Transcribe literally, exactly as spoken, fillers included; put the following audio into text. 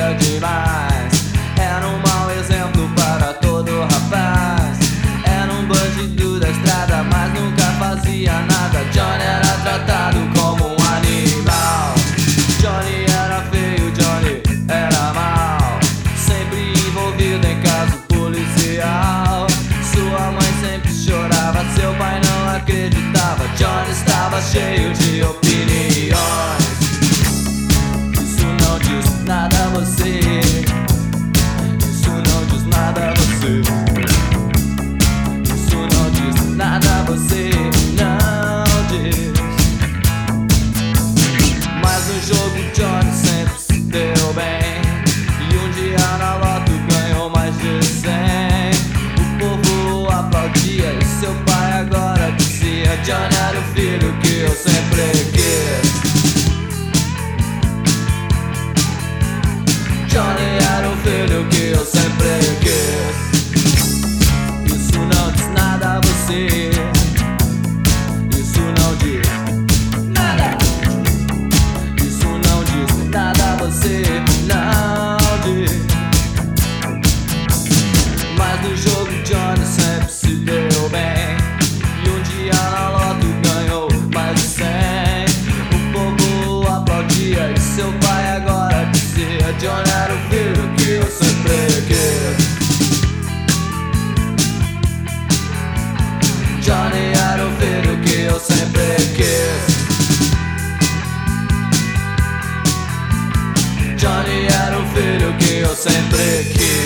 fazia demais. Era um mau exemplo para todo rapaz. Era um bandido da estrada, mas nunca fazia nada. Johnny era tratado como um animal. Johnny era feio, Johnny era mau, sempre envolvido em caso policial. Sua mãe sempre chorava, seu pai não acreditava. Johnny estava cheio de opiniões. Isso não diz nada a você. Isso não diz nada a você. Isso não diz nada a você. Não diz. Mas no jogo Johnny sempre se deu bem. E um dia na loto ganhou mais de cem. O povo aplaudia e seu pai agora dizia: Johnny era o filho que eu sempre quis. Johnny era o filho que eu sempre quis. Isso não diz nada a você. Isso não diz nada. Isso não diz nada a você. Não diz. Mas no jogo Johnny sempre se deu bem. E um dia na loto ganhou mais de cem. O povo aplaudia e seu pai agora dizia: Johnny era o filho que eu sempre quis. Johnny era o filho que eu sempre quis. Johnny era o filho que eu sempre quis.